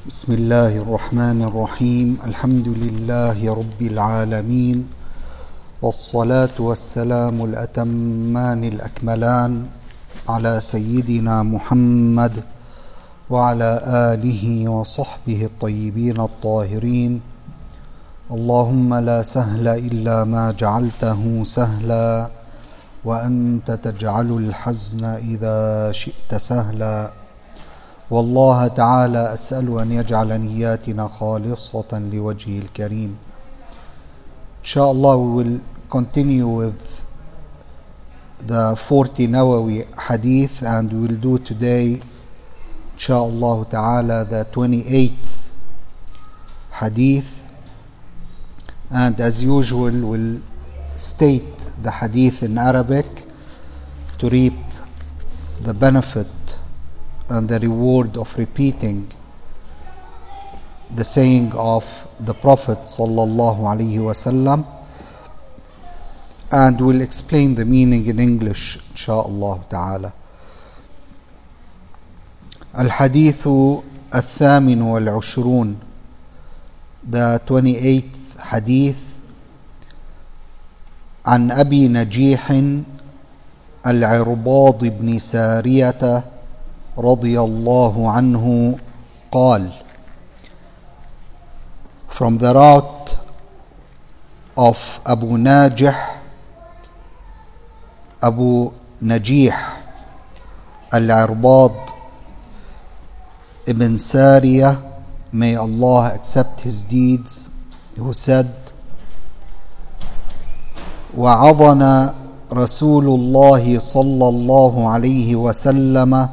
بسم الله الرحمن الرحيم. الحمد لله رب العالمين، والصلاة والسلام الأتمان الأكملان على سيدنا محمد وعلى آله وصحبه الطيبين الطاهرين. اللهم لا سهل إلا ما جعلته سهلا، وأنت تجعل الحزن إذا شئت سهلا. والله تعالى أسأل أن يجعل نياتنا خالصة لوجهه الكريم. Inshallah, we will continue with the 40 Nawawi hadith, and we will do today, inshallah ta'ala, the 28th hadith. And as usual, we'll state the hadith in Arabic to reap the benefit and the reward of repeating the saying of the Prophet sallallahu alaihi wasallam, and we'll explain the meaning in English inshallah ta'ala. الحديث الثامن والعشرون, the 28th hadith. عن أبي نجيح العرباض بن سارية رضي الله عنه قال, from the route of Abu Najih Al-Irbad ibn Sariyah, may Allah accept his deeds, who said, وعظنا رسول الله صلى الله عليه وسلم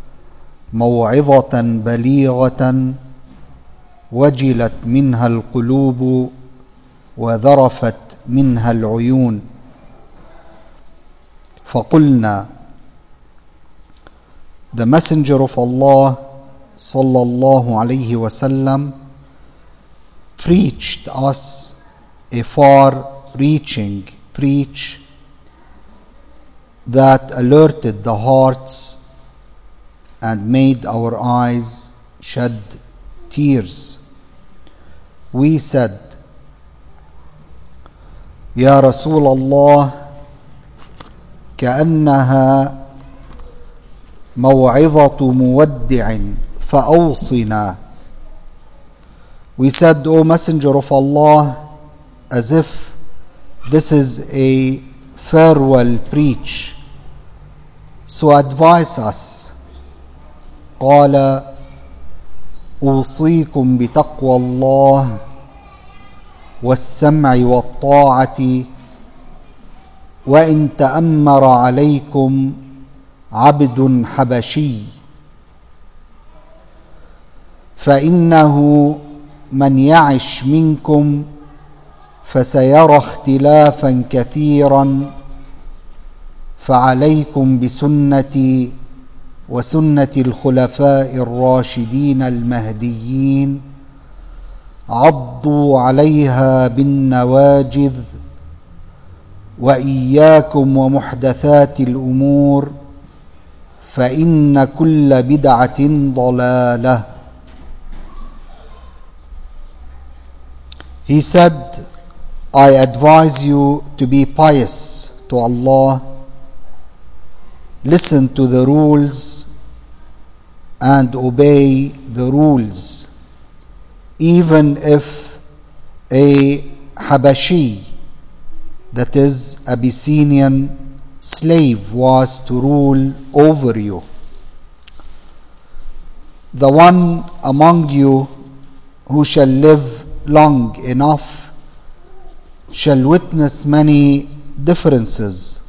موعظة بليغة وجلت منها القلوب وذرفت منها العيون، فقلنا, the Messenger of Allah sallallahu alayhi wasallam preached us a far-reaching preach that alerted the hearts and made our eyes shed tears. We said, يا رسول الله كأنها موعظة مودع فأوصنا. We said, O Messenger of Allah, as if this is a farewell preach, so advise us. قال أوصيكم بتقوى الله والسمع والطاعة وإن تأمر عليكم عبد حبشي، فإنه من يعش منكم فسيرى اختلافا كثيرا، فعليكم بسنتي وسنة الخلفاء الراشدين المهديين، عضوا عليها بالنواجذ، وإياكم ومحدثات الأمور، فإن كل بدعة ضلالة. He said, I advise you to be pious to Allah, listen to the rules and obey the rules, even if a Habashi, that is Abyssinian slave, was to rule over you. The one among you who shall live long enough shall witness many differences.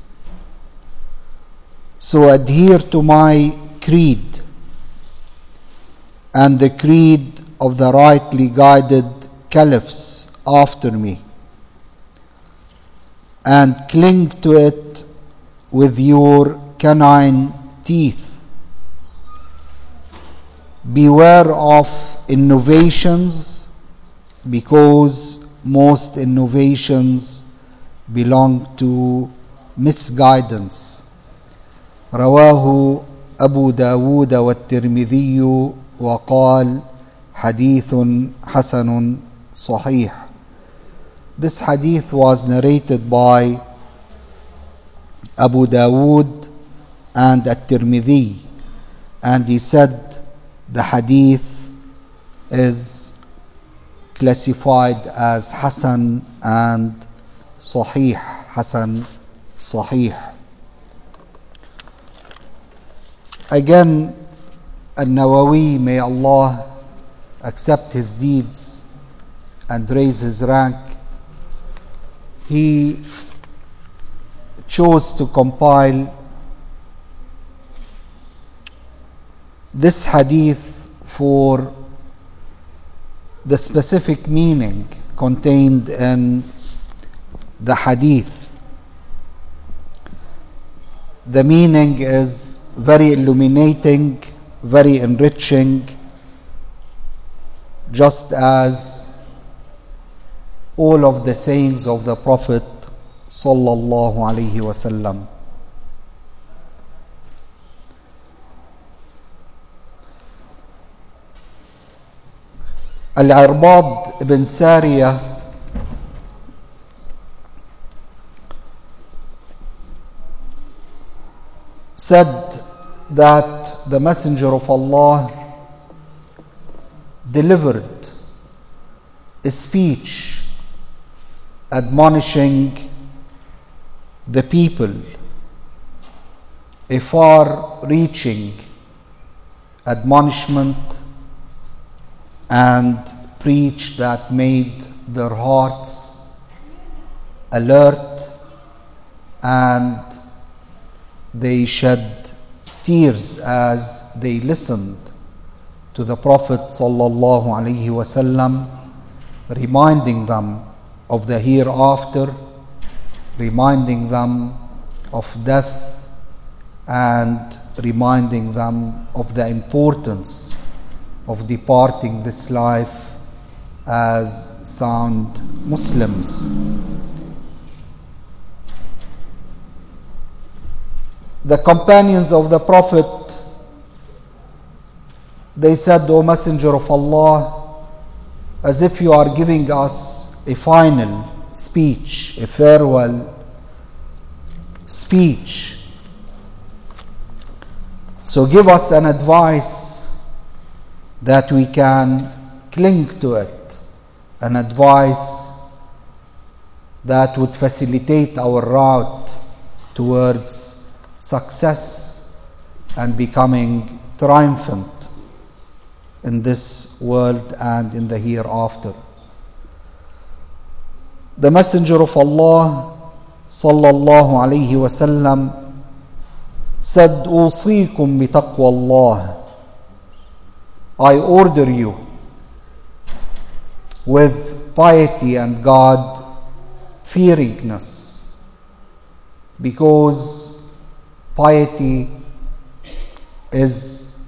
So adhere to my creed and the creed of the rightly guided caliphs after me, and cling to it with your canine teeth. Beware of innovations, because most innovations belong to misguidance. رواه أبو داود والترمذي وقال حديث حسن صحيح. This hadith was narrated by Abu Dawood and At-Tirmidhi, and he said the hadith is classified as Hasan and Sahih. Hasan Sahih. Again, An-Nawawi, may Allah accept his deeds and raise his rank, he chose to compile this hadith for the specific meaning contained in the hadith. The meaning is very illuminating, very enriching, just as all of the sayings of the Prophet sallallahu alaihi wasallam. Al-Irbad ibn Sariyah said that the Messenger of Allah delivered a speech admonishing the people, a far-reaching admonishment and preach that made their hearts alert, and they shed tears as they listened to the Prophet sallallahu alaihi wasallam, reminding them of the hereafter, reminding them of death, and reminding them of the importance of departing this life as sound Muslims. The companions of the Prophet, they said, O Messenger of Allah, as if you are giving us a final speech, a farewell speech. So give us an advice that we can cling to it, an advice that would facilitate our route towards success and becoming triumphant in this world and in the hereafter. The Messenger of Allah sallallahu alaihi wasallam said, "Usikum bi taqwa Allah." I order you with piety and God fearingness, because piety is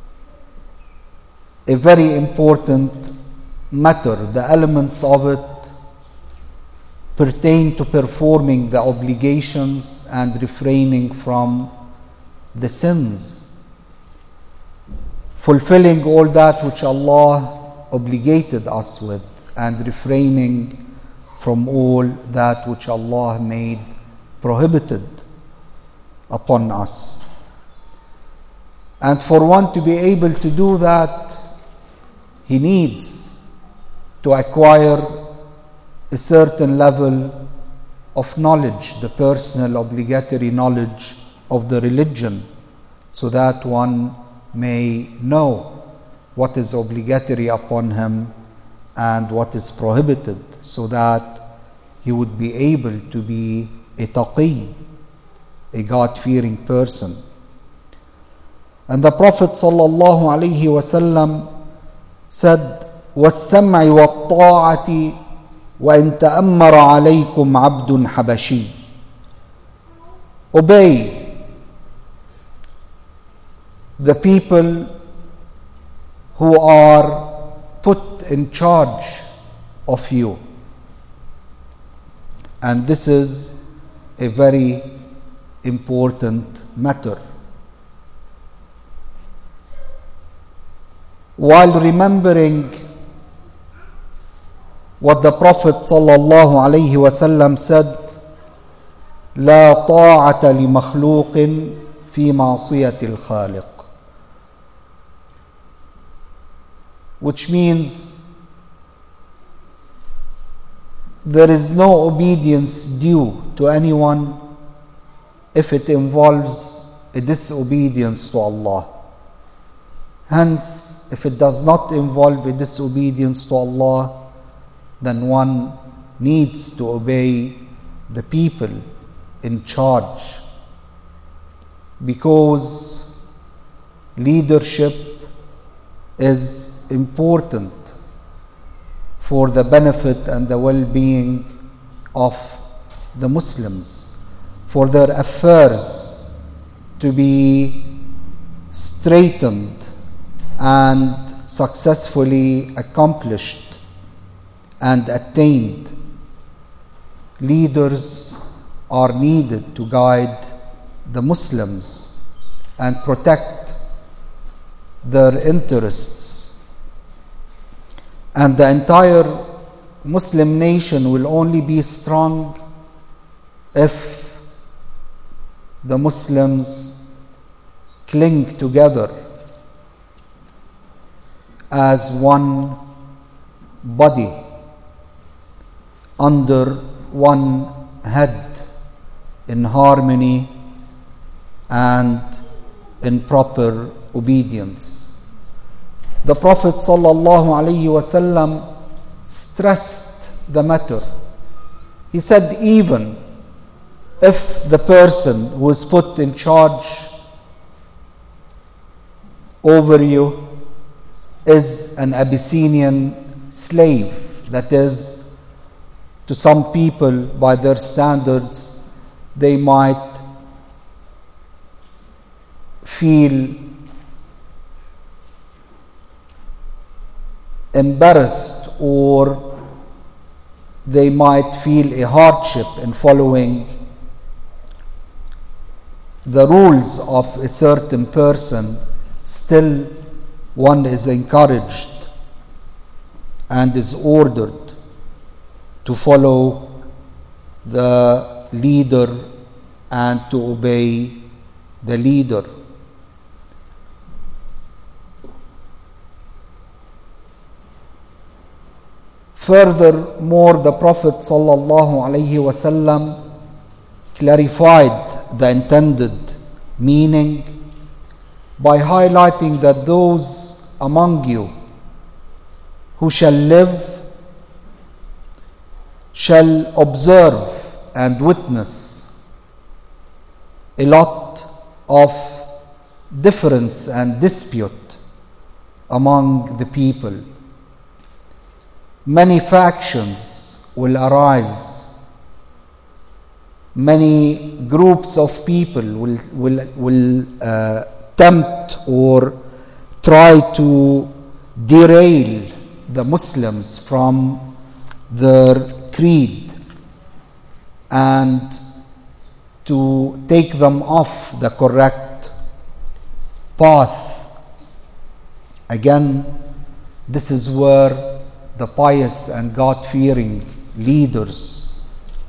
a very important matter. The elements of it pertain to performing the obligations and refraining from the sins, fulfilling all that which Allah obligated us with, and refraining from all that which Allah made prohibited upon us. And for one to be able to do that, he needs to acquire a certain level of knowledge, the personal obligatory knowledge of the religion, so that one may know what is obligatory upon him and what is prohibited, so that he would be able to be a taqi, a God-fearing person. And the Prophet sallallahu alaihi wasallam said, "وَالسَّمْعِ وَالطَّاعَةِ وَإِن تَأَمَّرَ عَلَيْكُمْ عَبْدٌ حَبَشِيٌّ." Obey the people who are put in charge of you. And this is a very important matter. while remembering what the Prophet sallallahu alayhi wasallam said, لا طاعة لمخلوق في معصية الخالق, which means there is no obedience due to anyone if it involves a disobedience to Allah. Hence, if it does not involve a disobedience to Allah, then one needs to obey the people in charge, because leadership is important for the benefit and the well-being of the Muslims, for their affairs to be straightened and successfully accomplished and attained. Leaders are needed to guide the Muslims and protect their interests. And the entire Muslim nation will only be strong if the Muslims cling together as one body under one head, in harmony and in proper obedience. The Prophet sallallahu alaihi wasallam stressed the matter. He said, even if the person who is put in charge over you is an Abyssinian slave, that is, to some people, by their standards, they might feel embarrassed, or they might feel a hardship in following the rules of a certain person. Still, one is encouraged and is ordered to follow the leader and to obey the leader. Furthermore, the Prophet sallallahu alaihi wasallam clarified the intended meaning by highlighting that those among you who shall live shall observe and witness a lot of difference and dispute among the people. Many factions will arise. Many groups of people will tempt or try to derail the Muslims from their creed and to take them off the correct path. Again, this is where the pious and God-fearing leaders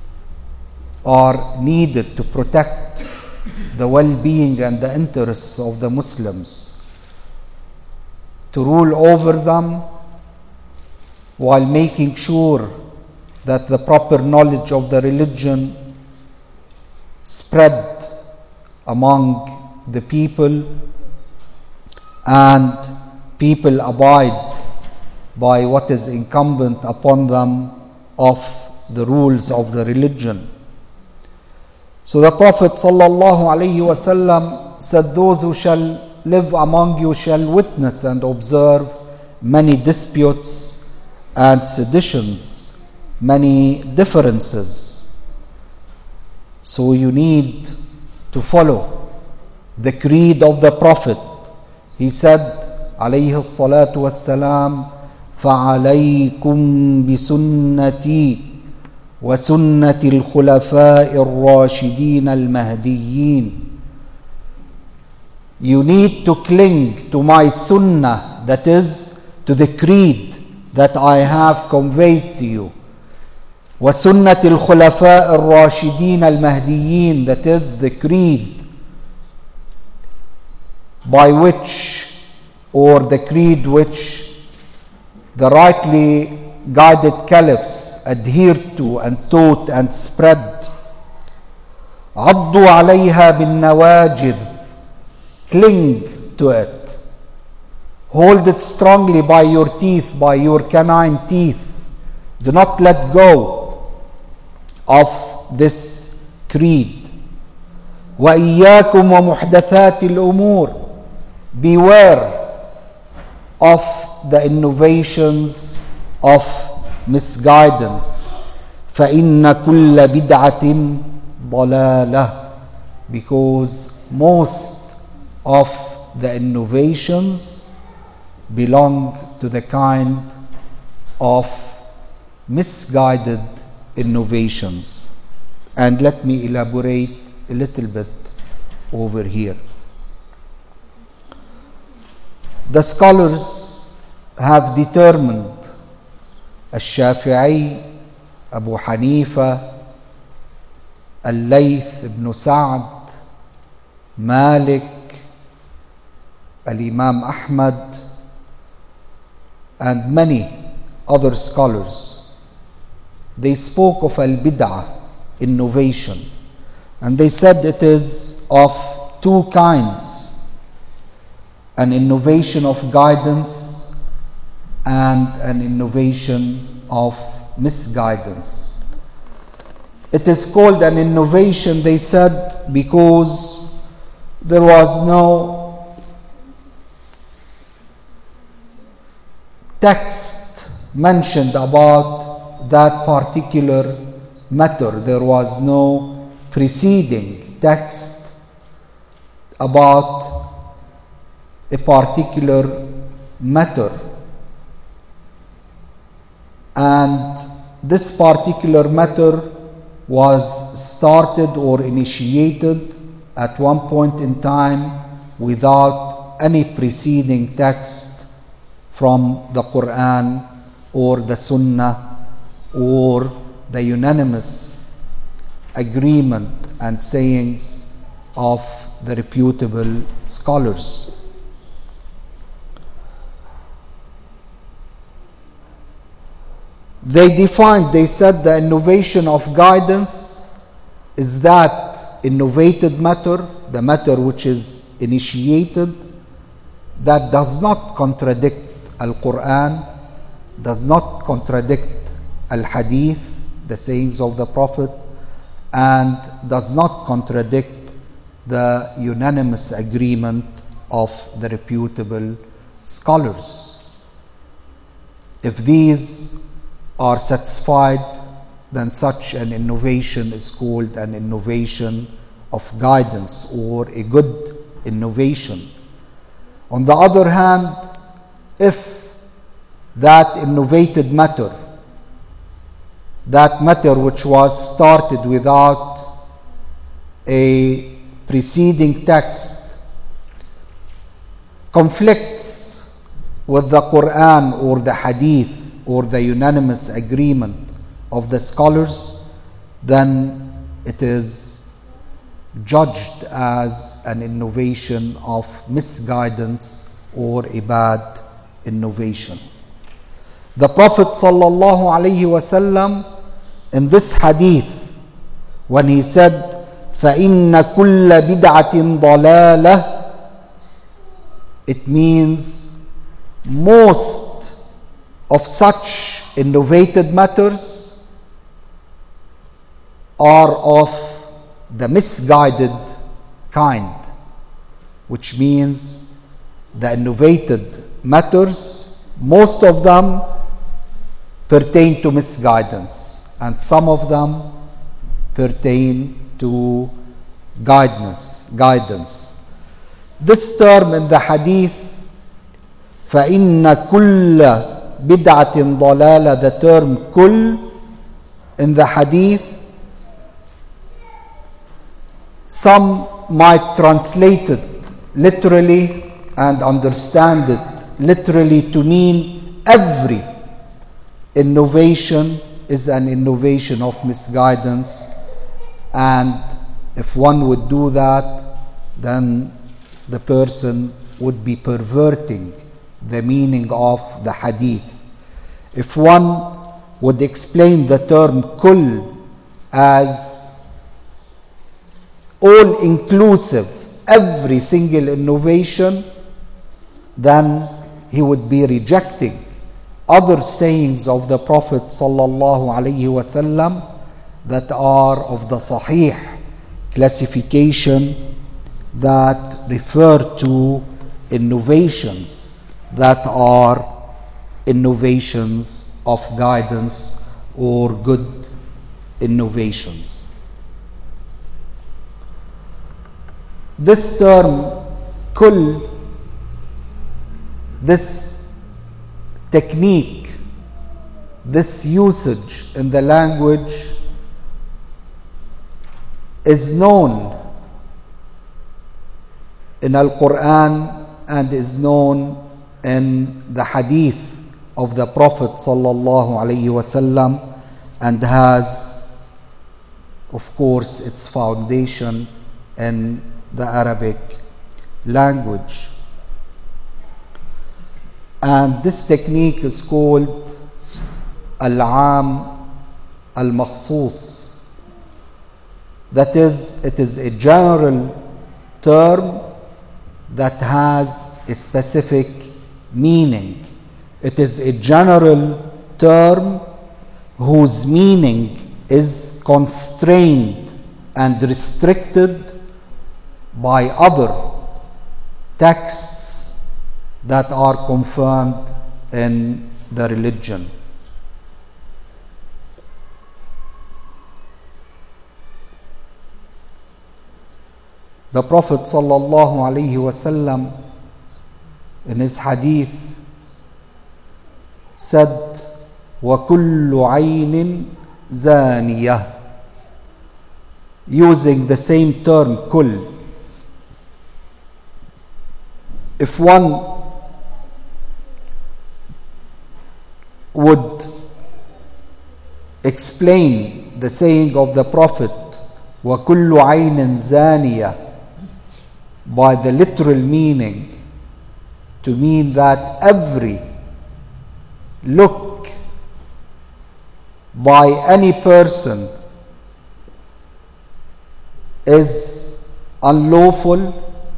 are needed to protect the well-being and the interests of the Muslims, to rule over them while making sure that the proper knowledge of the religion spread among the people and people abide by what is incumbent upon them of the rules of the religion. So the Prophet sallallahu alaihi wasallam said, those who shall live among you shall witness and observe many disputes and seditions, many differences. So you need to follow the creed of the Prophet. He said, alayhi salatu wassalam, فَعَلَيْكُمْ بِسُنَّتِي وَسُنَّةِ الْخُلَفَاءِ الرَّاشِدِينَ الْمَهْدِيِّينَ. You need to cling to my sunnah, that is, to the creed that I have conveyed to you. وَسُنَّةِ الْخُلَفَاءِ الرَّاشِدِينَ الْمَهْدِيِّينَ, that is, the creed by which, or the creed which the rightly guided caliphs adhered to and taught and spread. عَضُّوا عَلَيْهَا بِالنَّوَاجِذِ, cling to it. Hold it strongly by your teeth, by your canine teeth. Do not let go of this creed. وَإِيَّاكُمْ وَمُحْدَثَاتِ الْأُمُورِ, beware of the innovations of misguidance. فَإِنَّ كُلَّ بِدْعَةٍ ضَلَالَةٍ, because most of the innovations belong to the kind of misguided innovations. And let me elaborate a little bit over here. The scholars have determined Al-Shafi'i, Abu Hanifa, Al-Layth ibn Sa'd, Malik, Al-Imam Ahmad, and many other scholars. They spoke of al-bid'ah, innovation, and they said it is of two kinds: an innovation of guidance and an innovation of misguidance. It is called an innovation, they said, because there was no text mentioned about that particular matter. There was no preceding text about a particular matter. And this particular matter was started or initiated at one point in time without any preceding text from the Quran or the Sunnah or the unanimous agreement and sayings of the reputable scholars. They said the innovation of guidance is that innovated matter, the matter which is initiated, that does not contradict Al-Quran, does not contradict Al-Hadith, the sayings of the Prophet, and does not contradict the unanimous agreement of the reputable scholars. If these are satisfied, then such an innovation is called an innovation of guidance or a good innovation. On the other hand, if that innovated matter, that matter which was started without a preceding text, conflicts with the Quran or the Hadith or the unanimous agreement of the scholars, then it is judged as an innovation of misguidance or a bad innovation. The Prophet sallallahu alaihi wasallam in this hadith, when he said فَإِنَّ كُلَّ بِدْعَةٍ ضَلَالَةٍ, it means most of such innovated matters are of the misguided kind, which means the innovated matters, most of them pertain to misguidance and some of them pertain to guidance. This term in the hadith, فَإِنَّ كُلَّ بِدْعَةٍ ضَلَالَةٍ, the term kull in the hadith, some might translate it literally and understand it literally to mean every innovation is an innovation of misguidance, and if one would do that, then the person would be perverting the meaning of the hadith. If one would explain the term kull as all-inclusive, every single innovation, then he would be rejecting other sayings of the Prophet sallallahu alaihi wasallam that are of the Sahih classification that refer to innovations that are innovations of guidance or good innovations. This term kull, this technique, this usage in the language is known in Al-Quran and is known in the hadith of the Prophet sallallahu alaihi wasallam, and has, of course, its foundation in the Arabic language. And this technique is called Al-Am Al-Makhsus. That is, it is a general term that has a specific meaning. It is a general term whose meaning is constrained and restricted by other texts that are confirmed in the religion. The Prophet sallallahu alaihi wasallam in his hadith said, وَكُلُّ عَيْنٍ زَانِيَةٍ, using the same term kull. If one would explain the saying of the Prophet وَكُلُّ عَيْنٍ زَانِيَةٍ by the literal meaning, to mean that every look by any person is unlawful,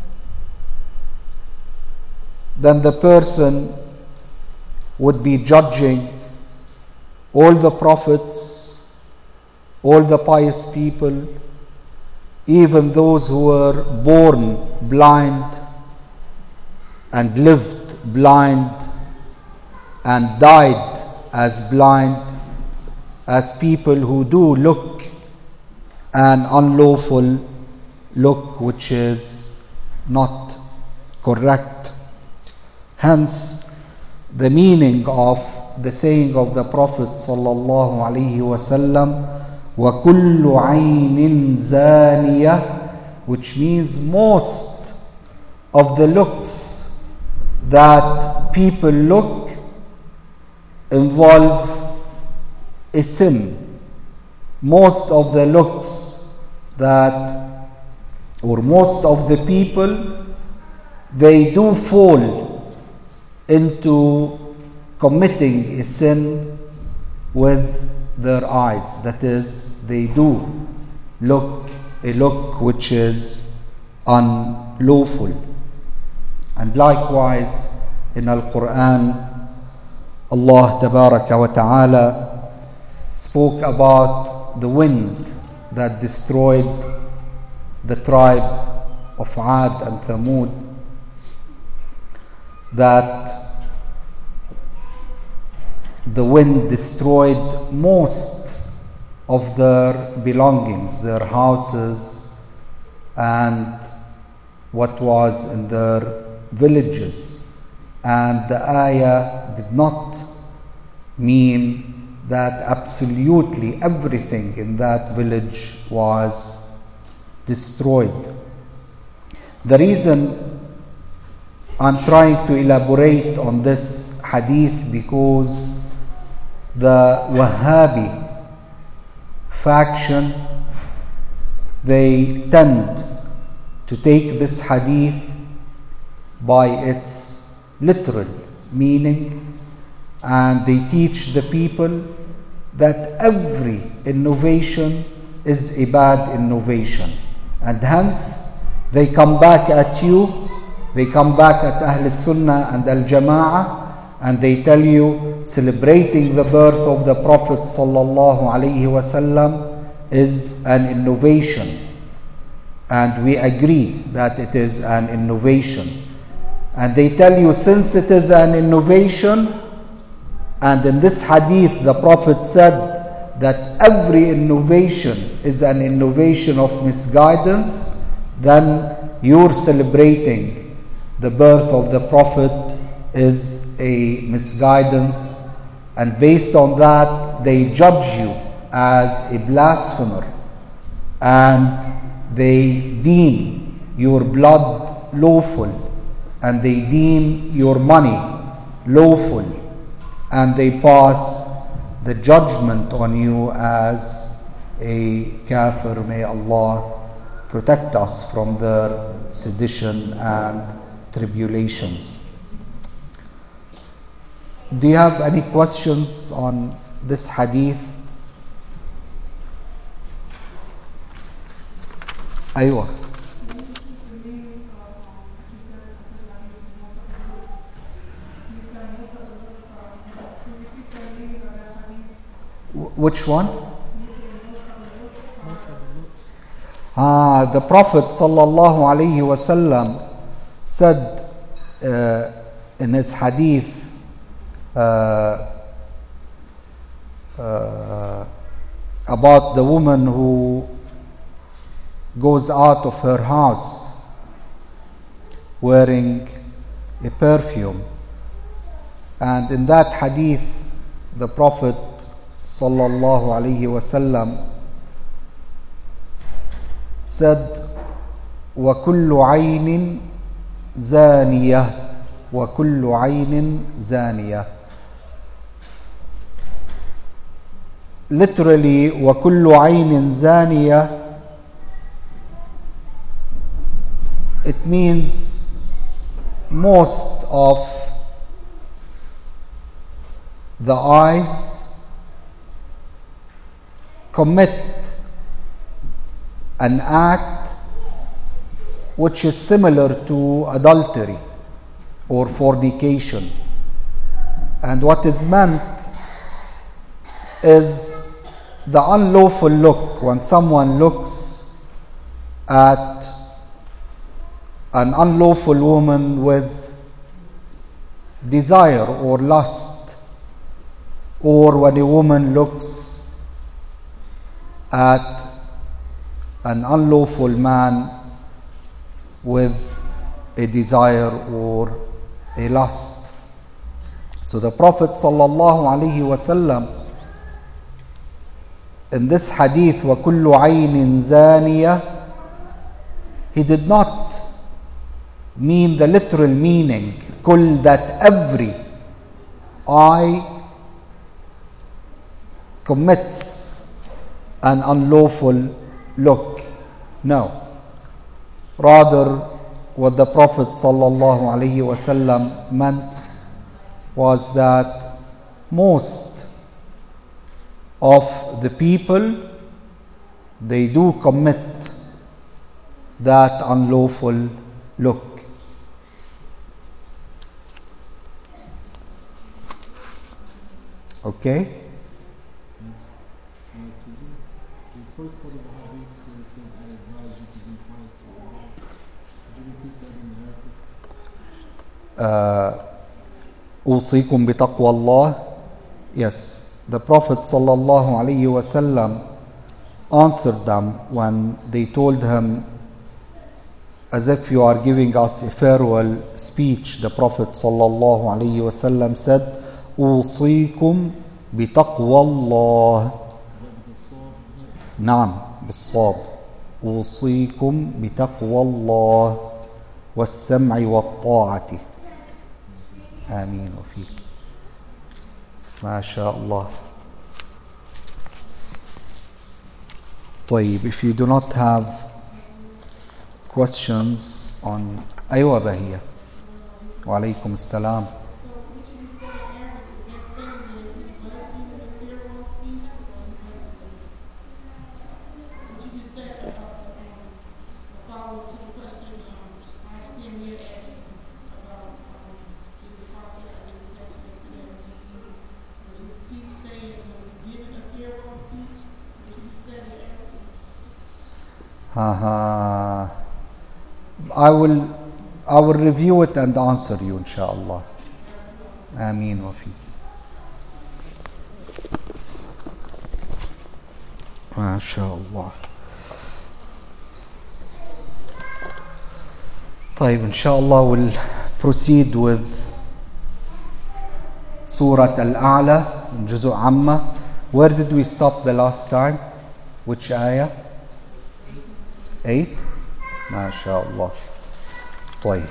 then the person would be judging all the prophets, all the pious people, even those who were born blind and lived blind and died as blind, as people who do look an unlawful look which is not correct. Hence, the meaning of the saying of the Prophet sallallahu alaihi wasallam, وَكُلُّ عَيْنٍ زَانِيَةٍ, which means most of the looks that people look involve a sin. Most of the looks that, or most of the people, they do fall into committing a sin with their eyes. That is, they do look a look which is unlawful. And likewise in Al-Quran, Allah Tabaraka wa Ta'ala spoke about the wind that destroyed the tribe of Ad and Thamud, that the wind destroyed most of their belongings, their houses, and what was in their villages. And the ayah did not mean that absolutely everything in that village was destroyed. The reason I'm trying to elaborate on this hadith because the Wahhabi faction, they tend to take this hadith by its literal meaning, and they teach the people that every innovation is a bad innovation, and hence they come back at you, they come back at Ahl Sunnah and Al Jama'ah, and they tell you celebrating the birth of the Prophet sallallahu alaihi wasallam is an innovation, and we agree that it is an innovation. And they tell you, since it is an innovation, and in this hadith the Prophet said that every innovation is an innovation of misguidance, then you're celebrating the birth of the Prophet is a misguidance, and based on that they judge you as a blasphemer, and they deem your blood lawful, and they deem your money lawful, and they pass the judgment on you as a kafir. May Allah protect us from their sedition and tribulations. Do you have any questions on this hadith? Aywa. Which one? The Prophet sallallahu alaihi wasallam said in his hadith about the woman who goes out of her house wearing a perfume, and in that hadith the Prophet sallallahu alaihi wasallam said, وَكُلُّ عَيْنٍ زَانِيَةٍ وَكُلُّ عَيْنٍ زَانِيَةٍ. Literally, وَكُلُّ عَيْنٍ زَانِيَةٍ, it means most of the eyes commit an act which is similar to adultery or fornication. And what is meant is the unlawful look. When someone looks at an unlawful woman with desire or lust, or when a woman looks at an unlawful man with a desire or a lust. So the Prophet sallallahu alaihi wasallam in this hadith, وَكُلُّ عَيْنٍ زَانِيَةٍ, he did not mean the literal meaning, kull, that every eye commits an unlawful look. No. Rather, what the Prophet sallallahu alaihi wasallam meant was that most of the people, they do commit that unlawful look. Okay? The first part of the hadith where it says, I advise you to be pious to Allah. Could you repeat that in Arabic? أوصيكم بتقوى الله. Yes, the Prophet sallallahu alaihi wasallam answered them when they told him, as if you are giving us a farewell speech. The Prophet sallallahu alaihi wasallam said, أوصيكم بتقوى الله. نعم بالصاد. أوصيكم بتقوى الله. والسمع والطاعة. آمين وفيك. ما شاء الله. طيب, if you do not have questions on أيوة بهية. وعليكم السلام. I will review it and answer you inshallah. آمين وفيك. ما شاء الله. طيب, inshallah we'll proceed with Surah Al-A'la, Juzu Amma. Where did we stop the last time? Which ayah? 8. ما شاء الله. طيب.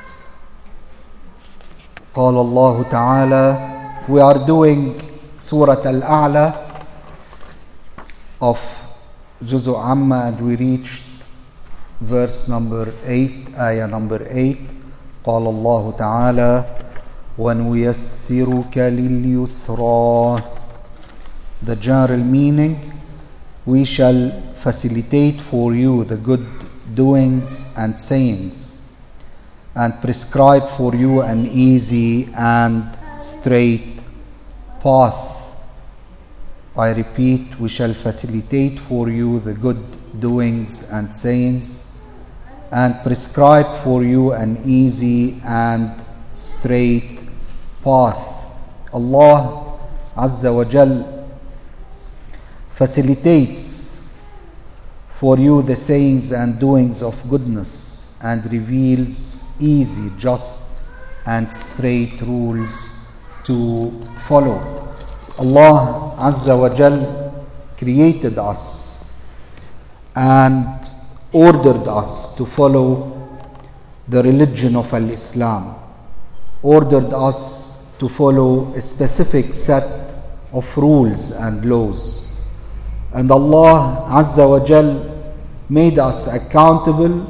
قال الله تعالى, we are doing Surah Al-A'la of Juzu Amma, and we reached verse number 8, ayah number 8. قال الله تعالى وَنُيَسِّرُكَ لِلْيُسْرَى. The general meaning, we shall facilitate for you the good doings and sayings, and prescribe for you an easy and straight path. I repeat, we shall facilitate for you the good doings and sayings, and prescribe for you an easy and straight path. Allah Azza wa Jal facilitates for you the sayings and doings of goodness, and reveals easy, just and straight rules to follow. Allah Azza wa Jal created us and ordered us to follow the religion of Al-Islam, ordered us to follow a specific set of rules and laws. And Allah Azza wa Jal made us accountable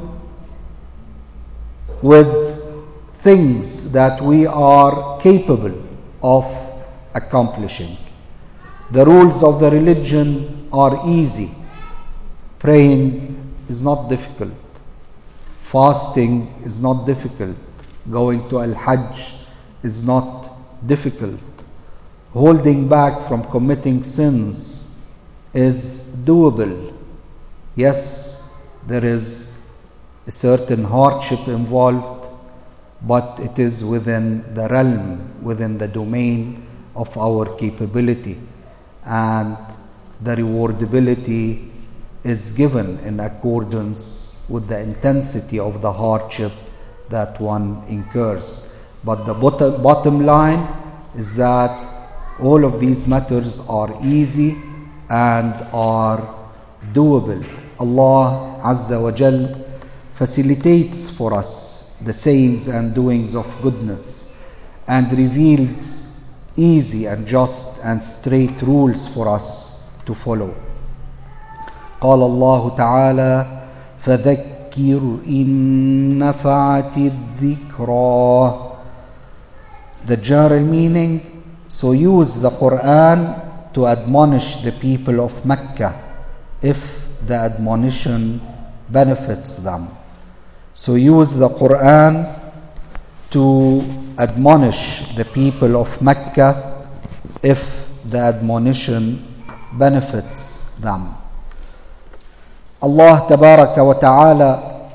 with things that we are capable of accomplishing. The rules of the religion are easy. Praying is not difficult. Fasting is not difficult. Going to Al-Hajj is not difficult. Holding back from committing sins is doable. Yes, there is a certain hardship involved, but it is within the realm, within the domain of our capability, and the rewardability is given in accordance with the intensity of the hardship that one incurs. But the bottom line is that all of these matters are easy and are doable. Allah Azza wa Jal facilitates for us the sayings and doings of goodness, and reveals easy and just and straight rules for us to follow. قال الله تعالى فذكر إن نفعت الذكرى. The general meaning, so use the Quran to admonish the people of Mecca if the admonition benefits them. So use the Quran to admonish the people of Mecca if the admonition benefits them. Allah Tabaraka wa Ta'ala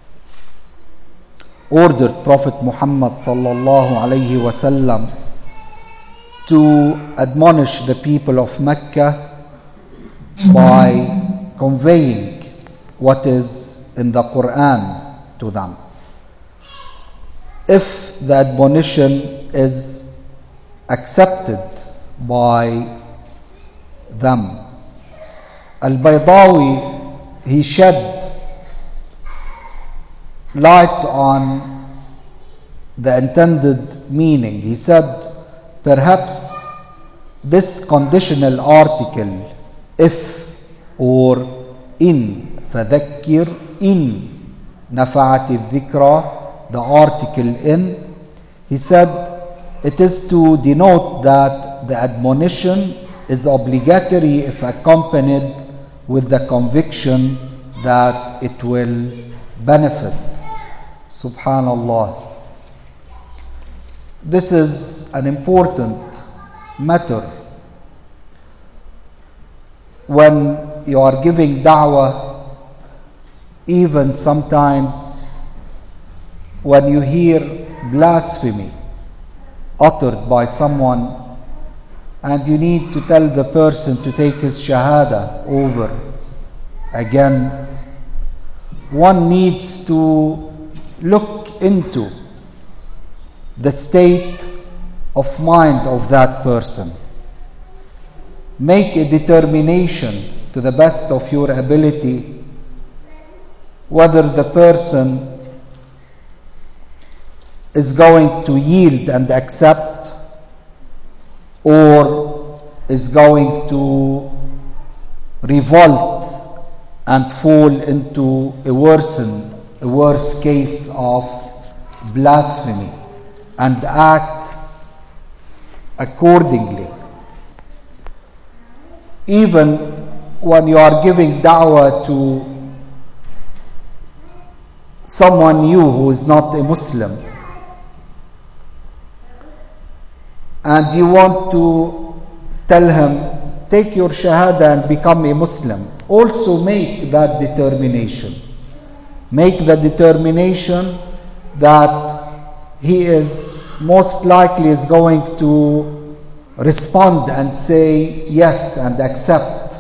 ordered Prophet Muhammad sallallahu alayhi wasallam to admonish the people of Mecca by conveying what is in the Quran to them. If the admonition is accepted by them. Al-Baydawi, he shed light on the intended meaning. He said, perhaps this conditional article, if or in, فذكر in نفعت الذكرى, the article in, he said it is to denote that the admonition is obligatory if accompanied with the conviction that it will benefit. Subhanallah. This is an important matter. When you are giving da'wah, even sometimes when you hear blasphemy uttered by someone and you need to tell the person to take his shahada over again, one needs to look into the state of mind of that person. Make a determination to the best of your ability whether the person is going to yield and accept or is going to revolt and fall into a worse case of blasphemy and act accordingly. Even when you are giving da'wah to someone new who is not a Muslim, and you want to tell him, take your shahada and become a Muslim, also make that determination. Make the determination that he is most likely is going to respond and say yes and accept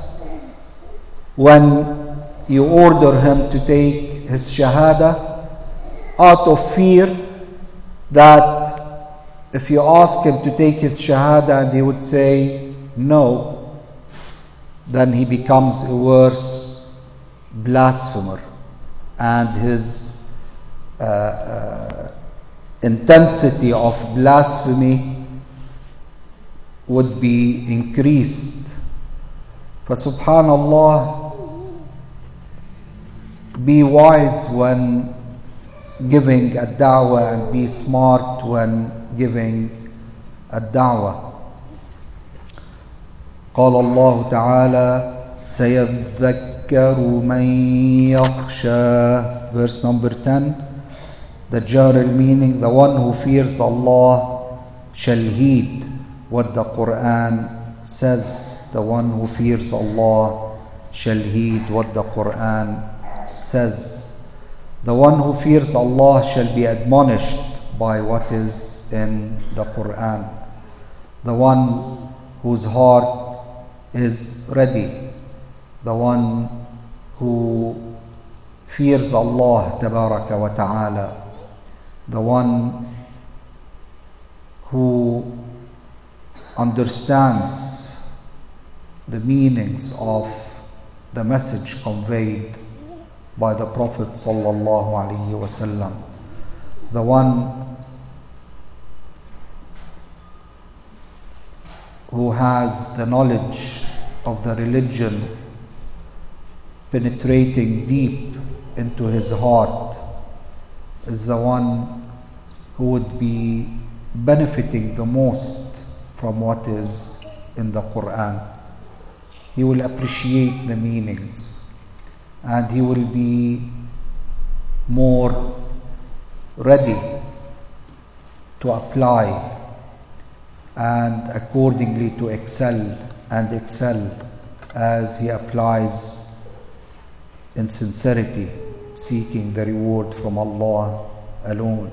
when you order him to take his shahada, out of fear that if you ask him to take his shahada and he would say no, then he becomes a worse blasphemer and his intensity of blasphemy would be increased. For subhanallah, be wise when giving a da'wah and be smart when giving a da'wah. قال الله تعالى سيذكر من يخشى. Verse number 10, the general meaning, the one who fears Allah shall heed what the Quran says. The one who fears Allah shall heed what the Quran says. The one who fears Allah shall be admonished by what is in the Quran. The one whose heart is ready, the one who fears Allah tabaraka wa ta'ala, the one who understands the meanings of the message conveyed by the Prophet sallallahu alaihi wasallam, the one who has the knowledge of the religion penetrating deep into his heart, is the one who would be benefiting the most from what is in the Quran. He will appreciate the meanings and he will be more ready to apply and accordingly to excel as he applies in sincerity, seeking the reward from Allah alone.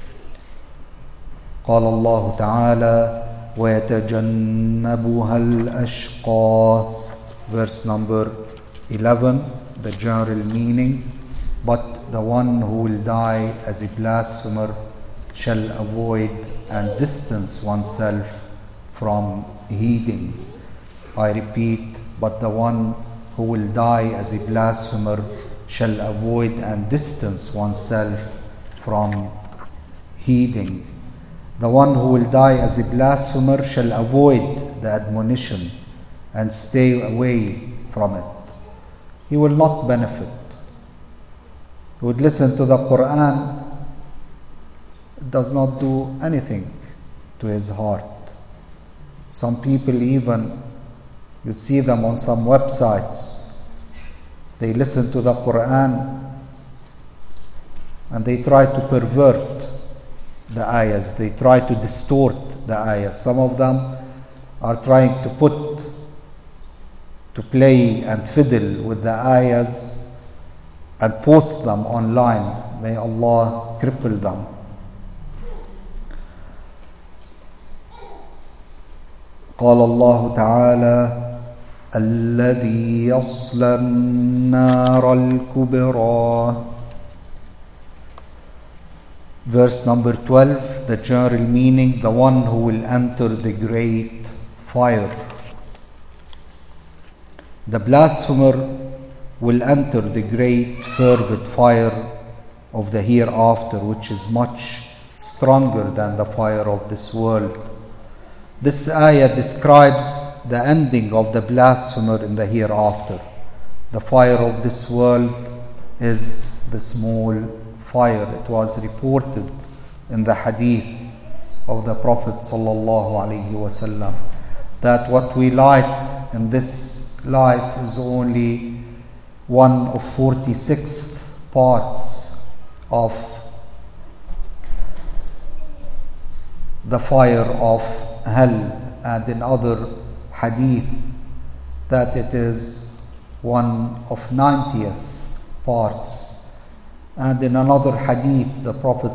قال الله تعالى ويتجنبها الأشقى. Verse number 11, the general meaning, but the one who will die as a blasphemer shall avoid and distance oneself from heeding. I repeat, but the one who will die as a blasphemer shall avoid and distance oneself from heeding. The one who will die as a blasphemer shall avoid the admonition and stay away from it. He will not benefit. He would listen to the Quran. It does not do anything to his heart. Some people even, you see them on some websites, they listen to the Quran and they try to pervert the ayahs. They try to distort the ayahs. Some of them are trying to play and fiddle with the ayahs and post them online. May Allah cripple them. قال الله تعالى الذي يصلى النار الكبرى. Verse number 12, the general meaning, the one who will enter the great fire. The blasphemer will enter the great fervent fire of the hereafter, which is much stronger than the fire of this world. This ayah describes the ending of the blasphemer in the hereafter. The fire of this world is the small fire. It was reported in the hadith of the Prophet ﷺ that what we light in this life is only one of 46 parts of the fire of hell, and in other hadith that it is one of 90th parts, and in another hadith the Prophet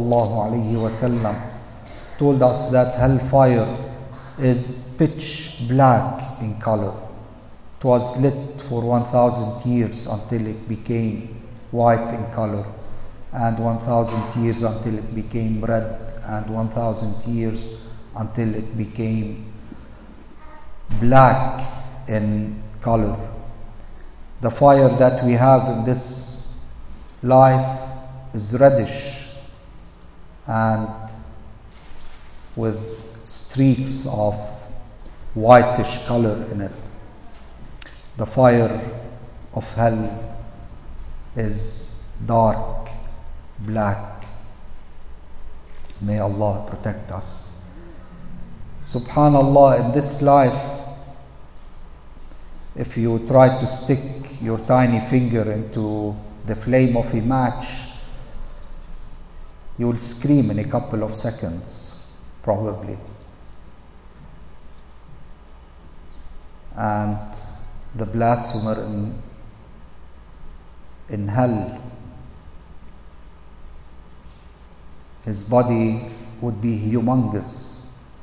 ﷺ told us that hellfire is pitch black in color. It was lit for 1,000 years until it became white in color, and 1,000 years until it became red, and 1,000 years until it became black in color. The fire that we have in this life is reddish and with streaks of whitish color in it. The fire of hell is dark black. May Allah protect us. Subhanallah, in this life, if you try to stick your tiny finger into the flame of a match, you will scream in a couple of seconds, probably. And the blasphemer in hell, his body would be humongous.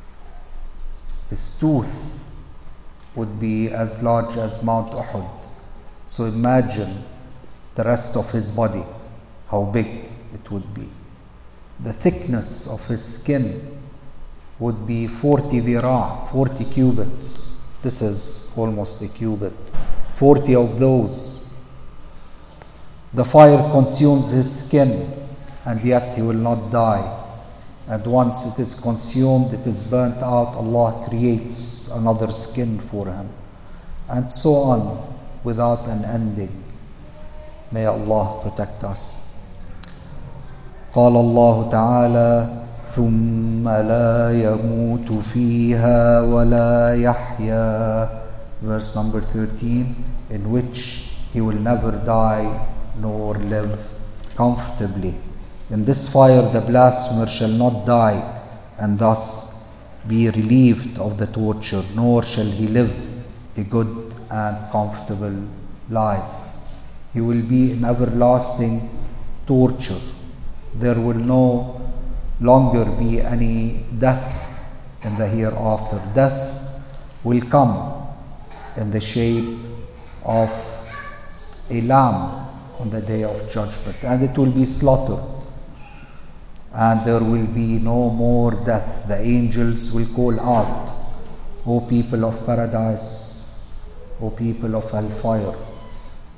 His tooth would be as large as Mount Uhud. So imagine the rest of his body, how big it would be. The thickness of his skin would be 40 dhira, 40 cubits. This is almost a cubit. 40 of those. The fire consumes his skin, and yet he will not die. And once it is consumed, it is burnt out, Allah creates another skin for him. And so on, without an ending. May Allah protect us. قال الله تعالى ثم لا يموت فيها ولا يحيا. Verse number 13, in which he will never die nor live comfortably. In this fire the blasphemer shall not die and thus be relieved of the torture, nor shall he live a good and comfortable life. He will be in everlasting torture. There will no longer be any death in the hereafter. Death will come in the shape of a lamb on the day of judgment, and it will be slaughtered. And there will be no more death. The angels will call out, O people of paradise, O people of hellfire,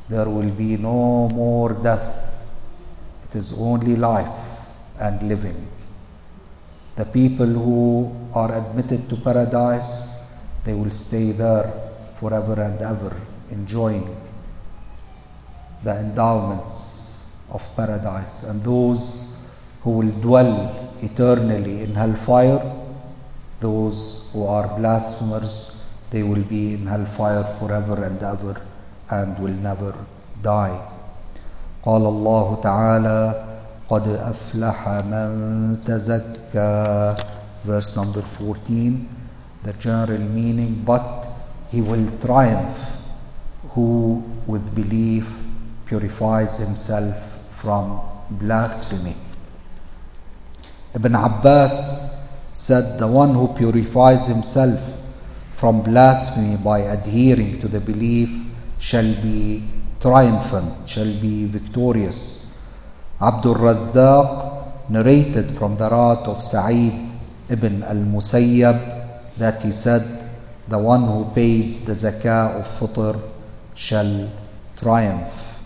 there will be no more death. It is only life and living. The people who are admitted to paradise, they will stay there forever and ever, enjoying the endowments of paradise. And those who will dwell eternally in hellfire, those who are blasphemers, they will be in hellfire forever and ever and will never die. قال الله تعالى قد أفلح من تزكى. Verse number 14, the general meaning, but he will triumph who with belief purifies himself from blasphemy. Ibn Abbas said, the one who purifies himself from blasphemy by adhering to the belief shall be triumphant, shall be victorious. Abdul Razzaq narrated from the wrath of Sa'id ibn al-Musayyab that he said, the one who pays the zakah of fitr shall triumph.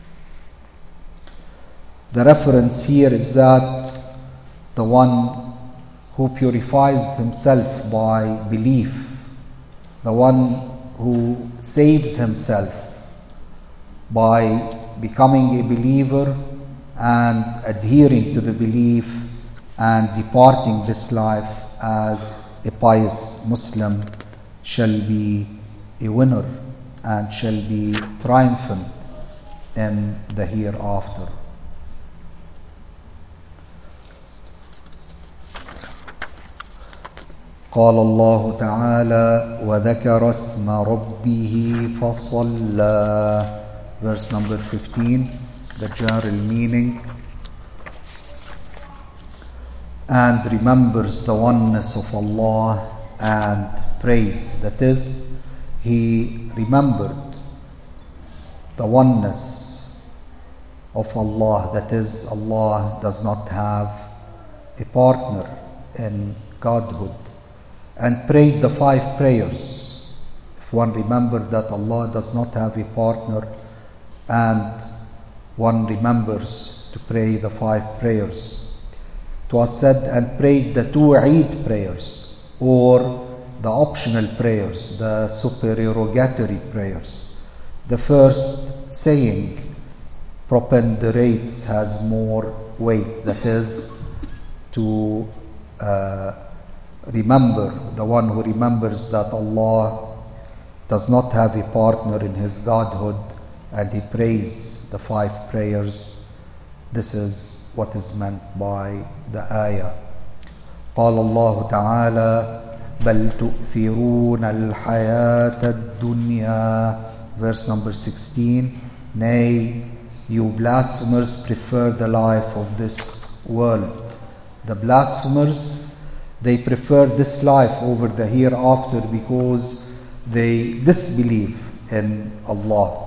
The reference here is that the one who purifies himself by belief, the one who saves himself by becoming a believer and adhering to the belief and departing this life as a pious Muslim shall be a winner and shall be triumphant in the hereafter. قال الله تعالى وذكر اسم ربه فصلى. Verse number 15, the general meaning, and remembers the oneness of Allah and praise. That is, he remembered the oneness of Allah. That is, Allah does not have a partner in Godhood, and prayed the 5 prayers. If one remembered that Allah does not have a partner, and one remembers to pray the 5 prayers. It was said, and prayed the 2 Eid prayers, or the optional prayers, the supererogatory prayers. The first saying preponderates, has more weight. That is, to remember, the one who remembers that Allah does not have a partner in His Godhood, and he prays the 5 prayers. This is what is meant by the ayah. قال الله تعالى بل تؤثرون الحياة الدنيا. Verse number 16, nay, you blasphemers prefer the life of this world. The blasphemers, they prefer this life over the hereafter because they disbelieve in Allah.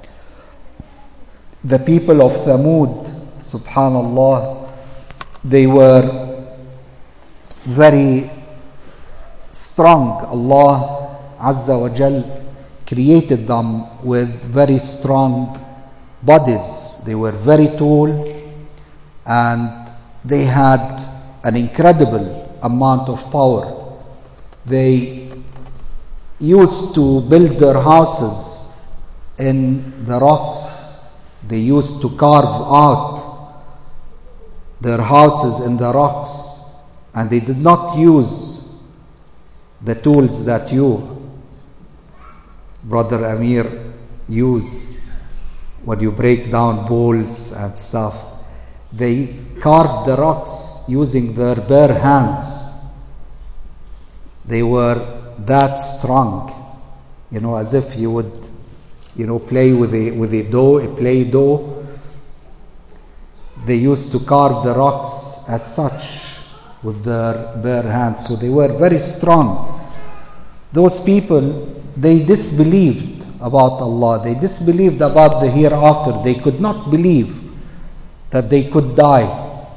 The people of Thamud, subhanallah, they were very strong. Allah Azza wa Jal created them with very strong bodies. They were very tall and they had an incredible amount of power. They used to build their houses in the rocks. They used to carve out their houses in the rocks, and they did not use the tools that you, Brother Amir, use when you break down bowls and stuff. They carved the rocks using their bare hands. They were that strong, as if you would play with a dough, a play dough. They used to carve the rocks as such with their bare hands. So they were very strong. Those people, they disbelieved about Allah. They disbelieved about the hereafter. They could not believe that they could die.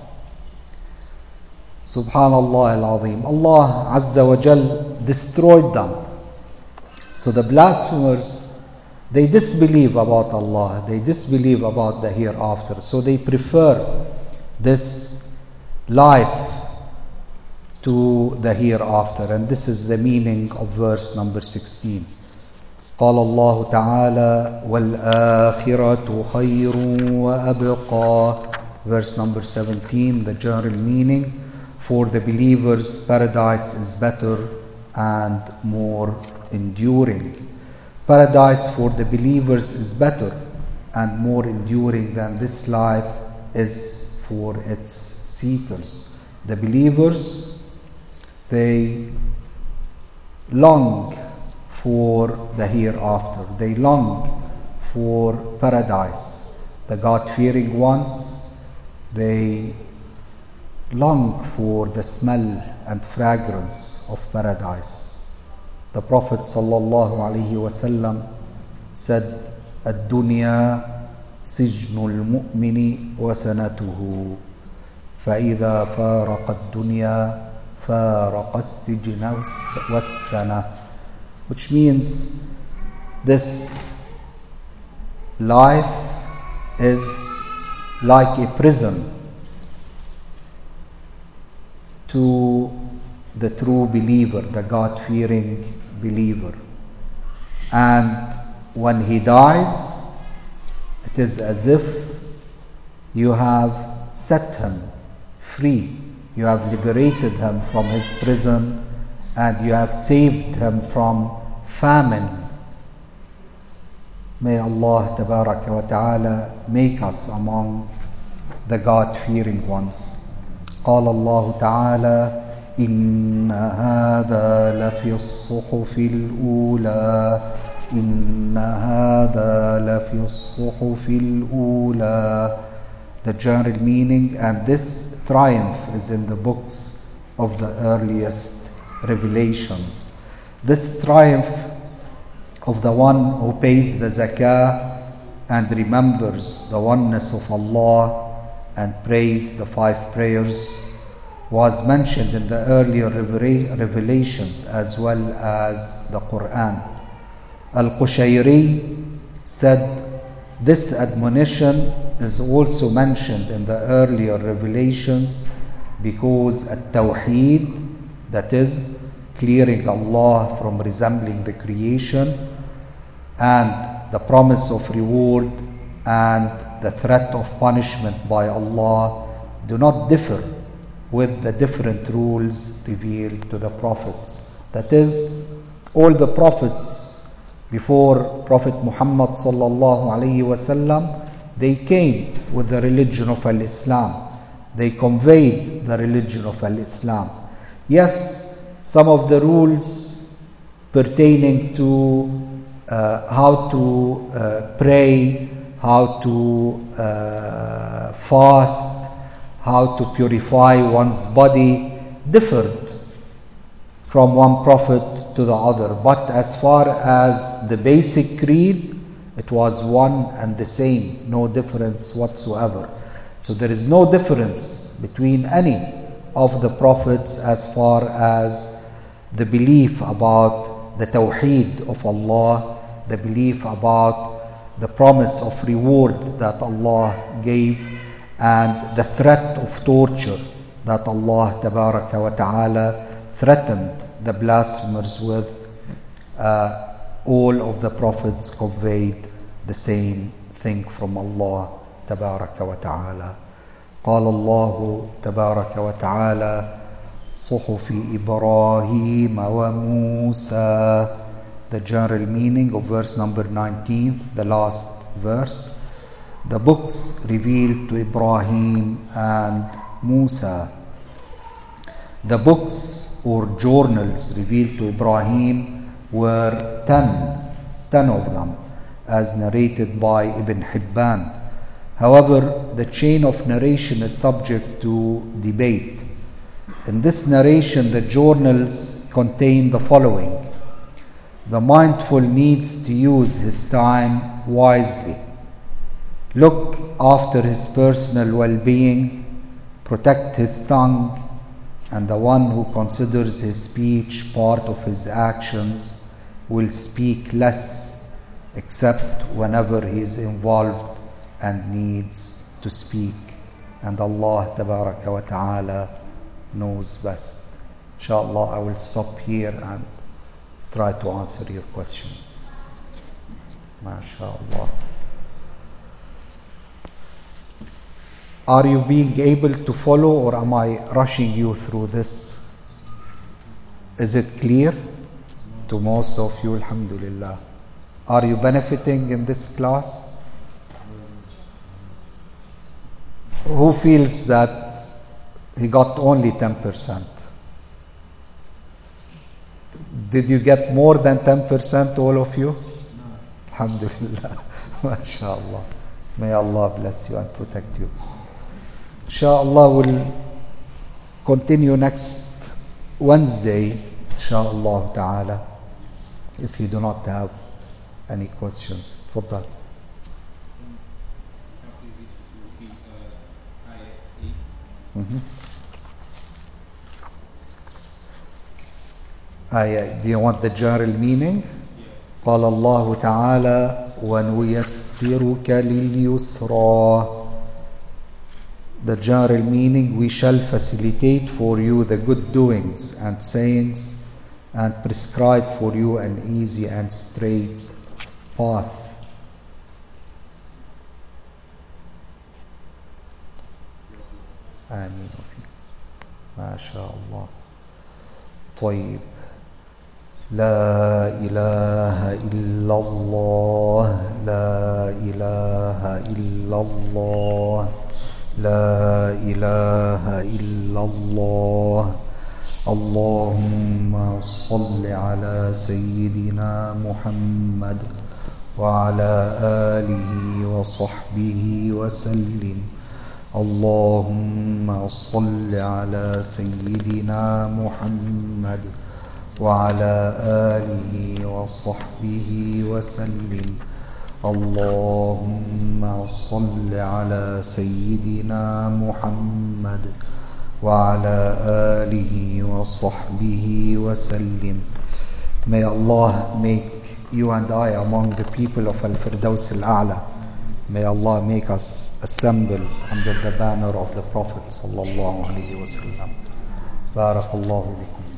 Subhanallah al-Azim. Allah Azza wa Jal destroyed them. So the blasphemers, they disbelieve about Allah, they disbelieve about the hereafter, so they prefer this life to the hereafter. And this is the meaning of verse number 16. قال الله تعالى والآخرة خير وأبقى. Verse number 17, the general meaning: for the believers paradise is better and more enduring. Paradise for the believers is better and more enduring than this life is for its seekers. The believers, they long for the hereafter. They long for paradise. The God-fearing ones, they long for the smell and fragrance of paradise. The Prophet ﷺ said, الدنيا سجن المؤمن وسنته فإذا فارق الدنيا فارق السجن والسنة. Which means this life is like a prison to the true believer, the God-fearing believer. And when he dies, it is as if you have set him free. You have liberated him from his prison and you have saved him from famine. May Allah Tabaraka wa Ta'ala make us among the God-fearing ones. قال الله تعالى إن هذا لفي الصحف الأولى إن هذا لفي الصحف الأولى. The general meaning: and this triumph is in the books of the earliest revelations. This triumph of the one who pays the zakah and remembers the oneness of Allah and prays the 5 prayers was mentioned in the earlier revelations as well as the Quran. Al-Qushayri said this admonition is also mentioned in the earlier revelations because at-Tawheed, that is, clearing Allah from resembling the creation, and the promise of reward and the threat of punishment by Allah do not differ with the different rules revealed to the prophets. That is, all the prophets before Prophet Muhammad sallallahu alaihi wasallam, they came with the religion of Al-Islam. They conveyed the religion of Al-Islam. Yes, some of the rules pertaining to how to pray, how to fast, how to purify one's body differed from one prophet to the other. But as far as the basic creed, it was one and the same, no difference whatsoever. So there is no difference between any of the prophets as far as the belief about the Tawheed of Allah, the belief about the promise of reward that Allah gave, and the threat of torture that Allah Tabaraka wa Ta'ala threatened the blasphemers with. All of the prophets conveyed the same thing from Allah Tabaraka wa Ta'ala. قال الله تبارك وتعالى صحف إبراهيم وموسى. The general meaning of verse number 19, the last verse: the books revealed to Ibrahim and Musa. The books or journals revealed to Ibrahim were 10 of them, as narrated by Ibn Hibban. However, the chain of narration is subject to debate. In this narration, the journals contain the following: the mindful needs to use his time wisely, look after his personal well-being, protect his tongue, and the one who considers his speech part of his actions will speak less except whenever he is involved and needs to speak. And Allah Tabaraka wa Ta'ala knows best. Inshallah, I will stop here and try to answer your questions. MashaAllah. Are you being able to follow, or am I rushing you through this? Is it clear to most of you? Alhamdulillah. Are you benefiting in this class? Who feels that he got only 10%? Did you get more than 10%, all of you? No. Alhamdulillah. MashaAllah. May Allah bless you and protect you. Inshallah, we'll continue next Wednesday, inshallah ta'ala, if you do not have any questions. Tfaddal. Do you want the general meaning? قال الله تعالى وَنُيَسِّرُكَ لِلْيُسْرَى. The general meaning, we shall facilitate for you the good doings and sayings and prescribe for you an easy and straight path. آمين. ما شاء الله. طيب. لا إله إلا الله لا إله إلا الله لا إله إلا الله. اللهم صل على سيدنا محمد وعلى آله وصحبه وسلم. اللهم صل على سيدنا محمد وعلى آله وصحبه وسلم. اللهم صل على سيدنا محمد وعلى آله وصحبه وسلم. May Allah make you and I among the people of Al-Firdaus Al-A'la. May Allah make us assemble under the banner of the Prophet sallallahu alaihi wasallam. Barakallahu bikum.